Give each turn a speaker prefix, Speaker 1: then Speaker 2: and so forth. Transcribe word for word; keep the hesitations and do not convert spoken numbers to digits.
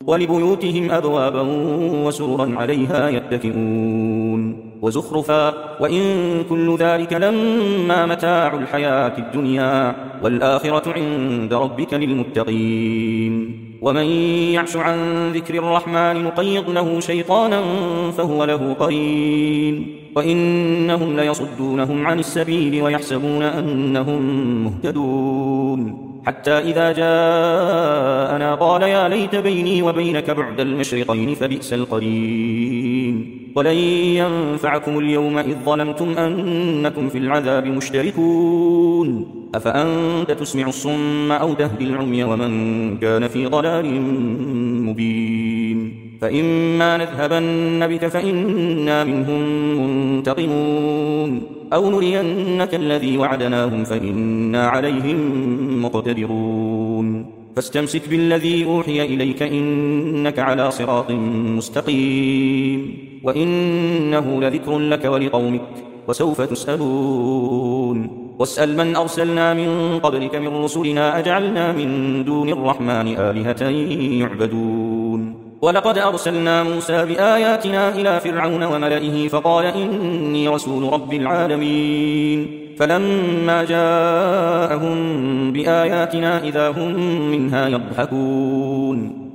Speaker 1: ولبيوتهم أبوابا وسررا عليها يتكئون وزخرفا وإن كل ذلك لما متاع الحياة الدنيا والآخرة عند ربك للمتقين ومن يعش عن ذكر الرحمن نقيض له شيطانا فهو له قرين وإنهم ليصدونهم عن السبيل ويحسبون أنهم مهتدون حتى إذا جاءنا قال يا ليت بيني وبينك بعد المشرقين فبئس القرين ولن ينفعكم اليوم إذ ظلمتم أنكم في العذاب مشتركون أفأنت تسمع الصم أو تهدي العمي ومن كان في ضلال مبين فإما نذهبن بك فإنا منهم منتقمون أو نرينك الذي وعدناهم فإنا عليهم مقتدرون فاستمسك بالذي أوحي إليك إنك على صراط مستقيم وإنه لذكر لك ولقومك وسوف تسألون واسأل من أرسلنا من قبلك من رسلنا أجعلنا من دون الرحمن آلهة يعبدون ولقد أرسلنا موسى بآياتنا إلى فرعون وملئه فقال إني رسول رب العالمين فلما جاءهم بآياتنا إذا هم منها يضحكون